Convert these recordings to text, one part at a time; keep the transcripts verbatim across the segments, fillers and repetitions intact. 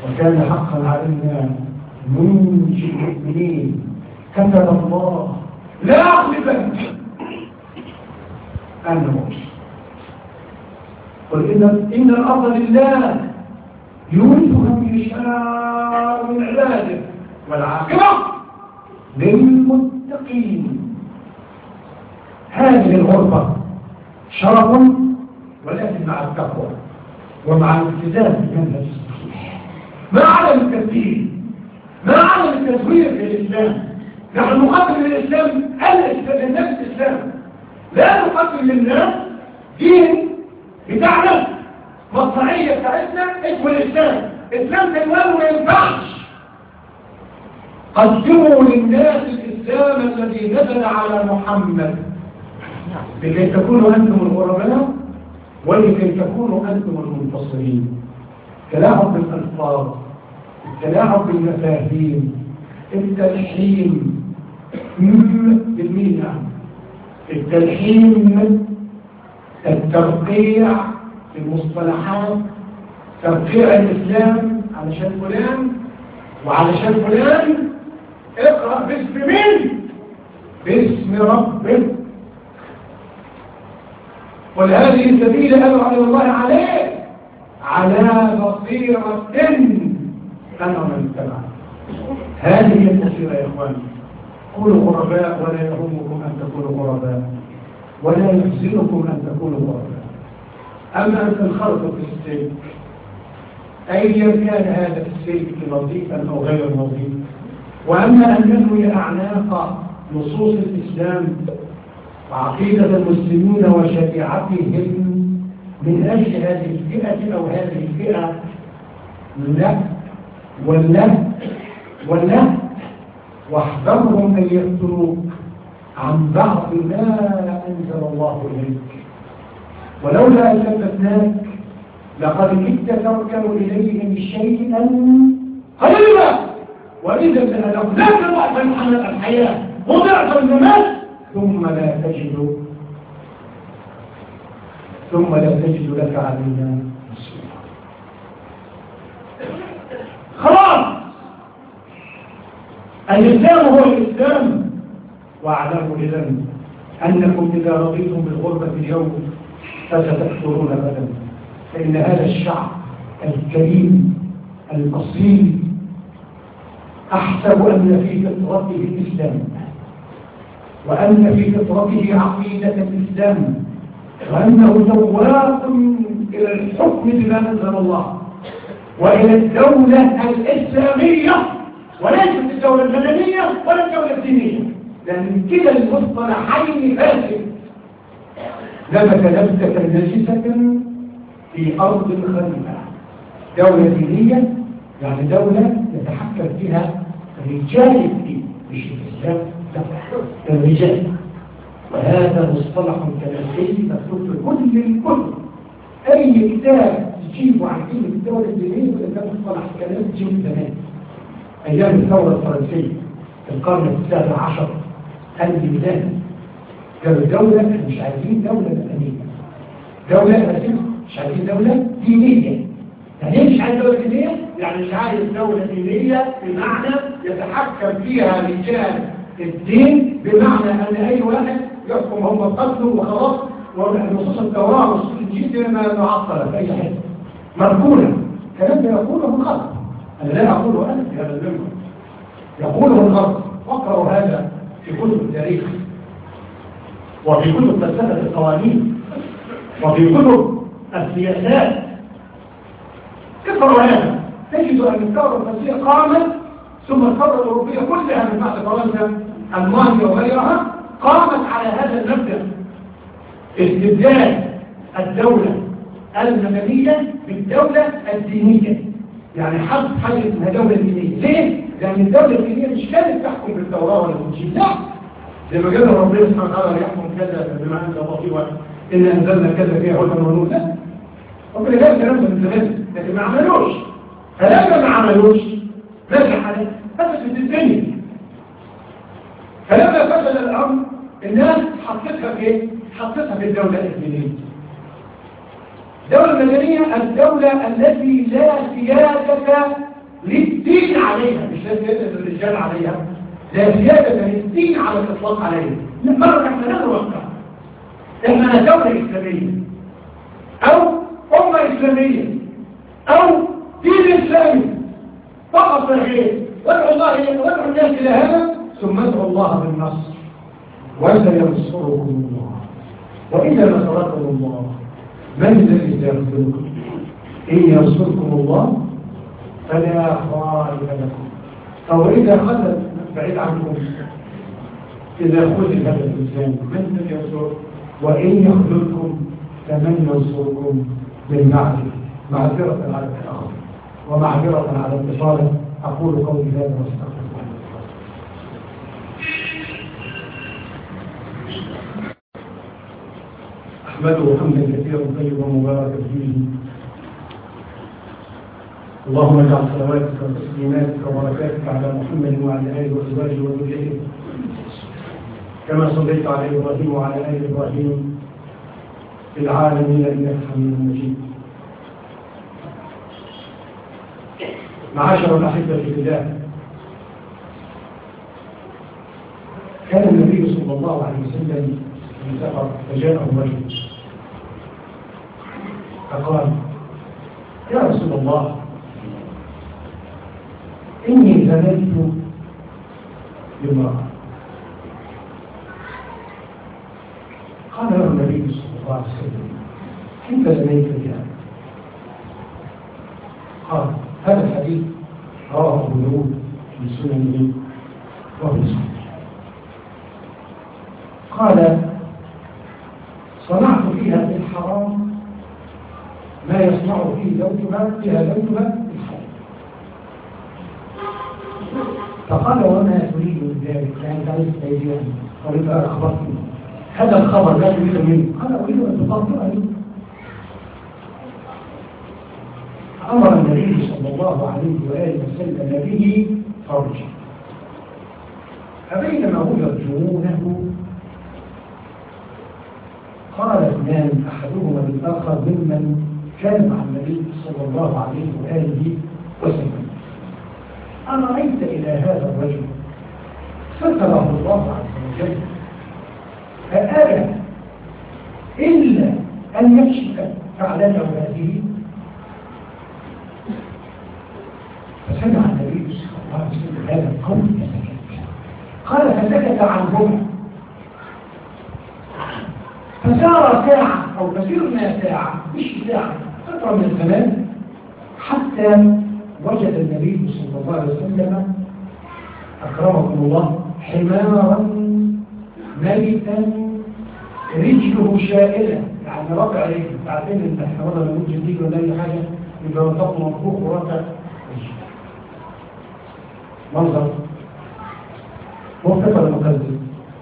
وكان حقا علينا ننجي المؤمنين. كتب الله لا أغلبن أنا قل إن إن الأرض لله يورثها من يشاء من عباده والعاقبة للمتقين. هذه الغربة شرف ولكن مع التقوى ومع الالتزام بالمنهج الصحيح، ما على التبديل، ما على التزوير في الإسلام. نحن نقدم للإسلام الإسلام النفس الإسلام، لا نقدم للناس دين بتاعنا مصنعية بتاعتنا اسمه الإسلام. إسلام تنوان ما ينفعش. قدموا للناس الإسلام الذي نزل على محمد لكي تكونوا أنتم الغرباء ولكي تكونوا أنتم المنتصرين. التلاعب بالألفاظ، التلاعب بالمفاهيم، التلحين بالمين، التلحين، الترقيع في المصطلحات، ترقيع الإسلام علشان فلان وعلشان فلان. اقرأ باسم مين؟ باسم ربك. قل هذه السبيل أدعو إلى الله عليه على بصيرة أنا ومن اتبع. هذه هي البصيرة يا إخواني. كونوا غرباء ولا يهمكم أن تكونوا غرباء ولا يحزنكم أن تكونوا غرباء. أما أن تنخرطوا في السلك أيا كان هذا السلك لطيفا أو غير لطيف، وأما أن ننوي أعناق نصوص الإسلام وعقيدة المسلمين وشريعتهم من أجل هذه الفئة أو هذه الفئة، لا ولا ولا واحذرهم أن يفتروك عن بعض ما أنزل الله إليك. ولولا أن ثبتناك لقد كدت تركن إليهم شيئا قليلا وإذا لأذقناك ضعف الحياة وضعف الممات ثم لا تجد ثم لا تجد لك علينا نصيرا. خلاص الإسلام هو الإسلام. واعلموا إذن أنكم إذا رضيتم بالغربة اليوم فستكثرون غدا، فإن هذا الشعب الكريم الأصيل أحسب أن في فطرته الإسلام، وأن في فطرته عقيدة الإسلام، وأنه سواق إلى الحكم بما أنزل الله وإلى الدولة الإسلامية وليست الدولة المدنية ولا الدولة الدينية، لأن كلا المصطلحين فاسد. لبك لبسة نجسة في أرض خريبة. دولة دينية يعني دولة يتحكم فيها رجال الدين مش الإسلام، لا الرجال. وهذا مصطلح كلاسي مكتوب في كل الكتب. أي كتاب تجيبه عن كلمة الدولة الدينية وده مصطلح كلاسي جيب زمان أيام الثورة الفرنسية في القرن السابع عشر الميلادي. قالوا دولة مش عايزين دولة مدنية، دولة مدنية مش عايزين دولة دينية. يعني ايه مش عايز دولة دينية؟ يعني مش عايز دولة دينية بمعنى يتحكم فيها رجال الدين، بمعنى أن أي واحد يحكم هم القتل وخلاص، ونصوص التوراة ونصوص الإنجيل ما معطلة في أي حته مركونة. الكلام ده يقوله الغرب، أنا لا أقوله أنا في هذا المنبر، يقوله الغرب. واقرأوا هذا في كتب التاريخ وفي كتب فلسفة القوانين وفي كتب السياسات. اقرأوا هذا تجد أن الثورة الفرنسية قامت، ثم الثورة الأوروبية كلها من بعد فرنسا ألمانيا وغيرها قامت على هذا المبدأ، استبدال الدولة المدنية بالدولة الدينية. يعني حد حاجة اسمها دولة دينية. ليه؟ لأن الدولة الدينية مش كانت تحكم بالتوراة ولا بالإنجيل، لا، زي ما قال ربنا سبحانه وتعالى يحكم كذا بما أنزل الله فيه إن أنزلنا كذا فيها هدى ونور. لا، ربنا قال الكلام ده من زمان لكن ما عملوش. فلما ما عملوش نجح عليه فسدت الدنيا. فلما فسد الأمر الناس حطتها في ايه؟ حطتها في الدولة الدينية. الدولة المدنية الدولة التي لا سيادة للدين عليها، مش لا زيادة للرجال عليها، لا زيادة للدين على الإطلاق عليها. مرة احنا لا نوقع، احنا دولة إسلامية أو أمة إسلامية أو دين إسلامي فقط لا غير. وادعوا الله وادعوا الناس إلى هذا ثم ادعوا الله بالنصر وسينصركم الله. وإذا نصركم الله من الذي سيخذلكم؟ إن ينصركم الله فلا غالب لكم، أو إذا خذل بعيد عنكم إذا خذل هذا الإنسان من الذي ينصر؟ وإن يخذلكم فمن ينصركم بالمعرفة معذرة على التأخر ومعذرة على الاتصال. أقول قولي هذا واستغفر الله. أحمده حمدا كثيرا طيبا مباركا فيه. اللهم اجعل صلواتك وتسليماتك وبركاتك على محمد وعلى آله وأزواجه وذريته كما صليت على إبراهيم وعلى آل إبراهيم في العالمين إنك حميد مجيد. معاشر الأحبة في الله، كان النبي صلى الله عليه وسلم في سفر فجاءه رجل فقال: يا رسول الله، إني زنيت بامرأة. قال له النبي صلى الله عليه وسلم: كيف زنيت بها؟ قال: هذا الحديث رواه ابو داود في سننه وهو صحيح. قال: صنعت فيها في الحرام ما يصنع فيه زوجها فيها زوجها في الحرام. فقال: وما تريد من ذلك؟ يعني تعرف تيجيها طريقة أخبرتني هذا الخبر لا تريد منه. قال: أريد أن تطلقني. أمر النبي صلى الله عليه وآله وسلم به فرجا. فبينما هم يرجمونه قال اثنان أحدهما للآخر ممن كان مع النبي صلى الله عليه وآله وسلم: أرأيت إلى هذا الرجل ستره الله عز وجل فأبى إلا أن يكشف فعلته هذه. فسمع النبي صلى الله عليه وسلم هذا القول فسكت. قال: فسكت عنهما. فسار ساعة أو فسرنا ساعة مش ساعة فترة من الزمان حتى وجد النبي صلى الله عليه وسلم أكرمكم الله حمارا ميتا رجله شائلة، يعني رفع رجله. بعدين ان احنا وضع نقول جديد ولا اي حاجة يبقى منطقه منفوخ ورفع منظر وفق المقدم.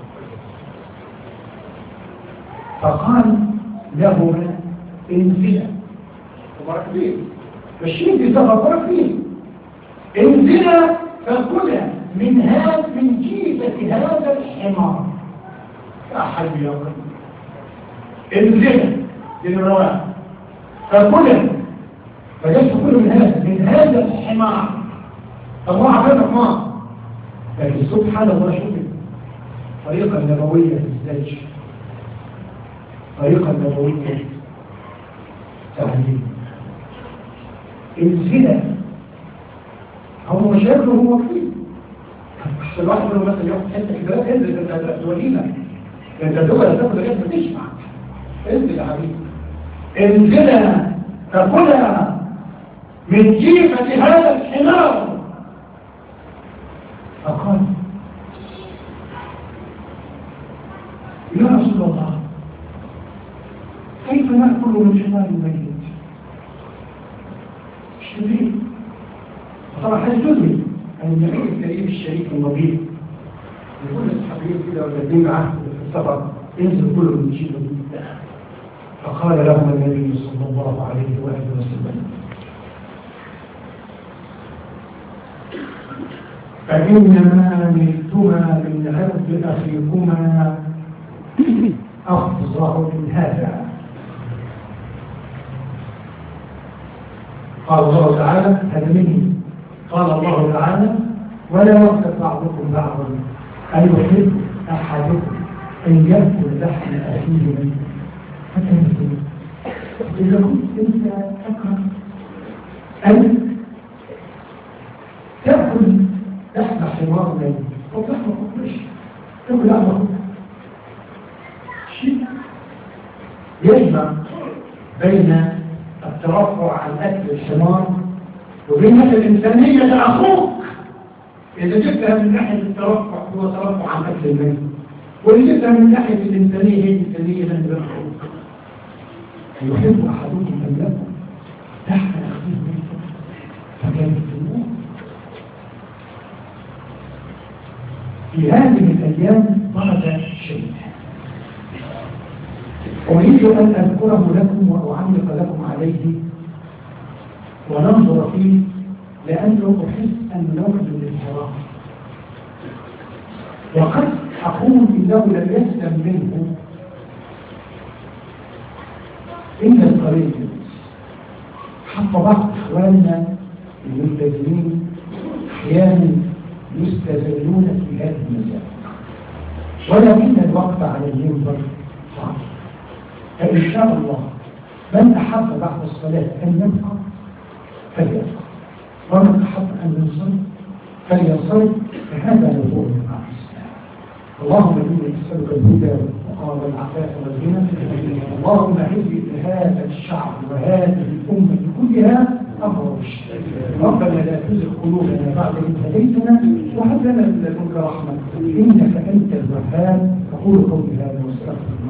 فقال لهما: انزلا. ومركبين ماشيين في سفر مركبين. انزلا فكلا من هذا من جيفة هذا الحمار. يا حبيبي يا قلبي، انزلا للرواة فكلا فجلت كل من هذا من هذا الحمار. الله عباد حمار. لكن سبحان الله شوف طريقة نبوية في الزج، طريقة نبوية تعليم. انزلا هم مشاكله هو كثير. الواحد منهم مثلا ياخد حته كده انزل انت تولينا انت تقول تاخد لغايه ما تسمع. انزل يا حبيبي، انزل فكلا من جيفة هذا الحمار. فقال: يا رسول الله، كيف نأكل من حمار الميت؟ شديد. طبعا هذا جزء عن النبي الكريم الشريف النبيل يقول الصحابيين كده والذين معه في السفر: انزل كله من جيفة الميت. فقال لهم النبي صلى الله عليه وآله وسلم: فإنما نلتما من عرض أخيكما أفظع من هذا. قال الله تعالى: هذا مني قال الله تعالى ولا يغتب بعضكم بعضا أيحب أحدكم أن يأكل لحم أخيه ميتا فكيف إذا كنت أنت تكره أن تأكل لحم حمار ميت أو لحم قرش تأكل لحم شيء يجمع بين الترفع عن أكل الحمار وبين الإنسانية لأخوك. إذا جبتها من ناحية الترفع هو ترفع عن أكل الميت، وإذا جبتها من ناحية الإنسانية هي الإنسانية من أخوك. يحب أحدكم أن يكون تحت أخيه ميتا فكانت الأمور في هذه الأيام طلب شيء أريد أن أذكره لكم وأعلق لكم عليه وننظر فيه، لأنه أحس أن نوجد الانحراف، وقد أقول إنه لم يسلم منه إلا القليل. حتى بعض إخواننا الملتزمين أحيانا يستزلون في هذه المسائل، ولكن الوقت على المنبر صعب. فإن شاء الله من أحب بعد الصلاة أن يبقى فليبقى، ومن أحب أن ينصرف فلينصرف، فهذا نبوء مع الإسلام. اللهم إني أسألك الهدى والتقى والعفاف والغنى. اللهم هدي هذا الشعب وهذه الأمة كلها أمر الشيء. ربنا لا تزغ قلوبنا بعد إذ هديتنا وهب لنا من لدنك رحمة إنك أنت الوهاب. أقول قولي هذا واستغفر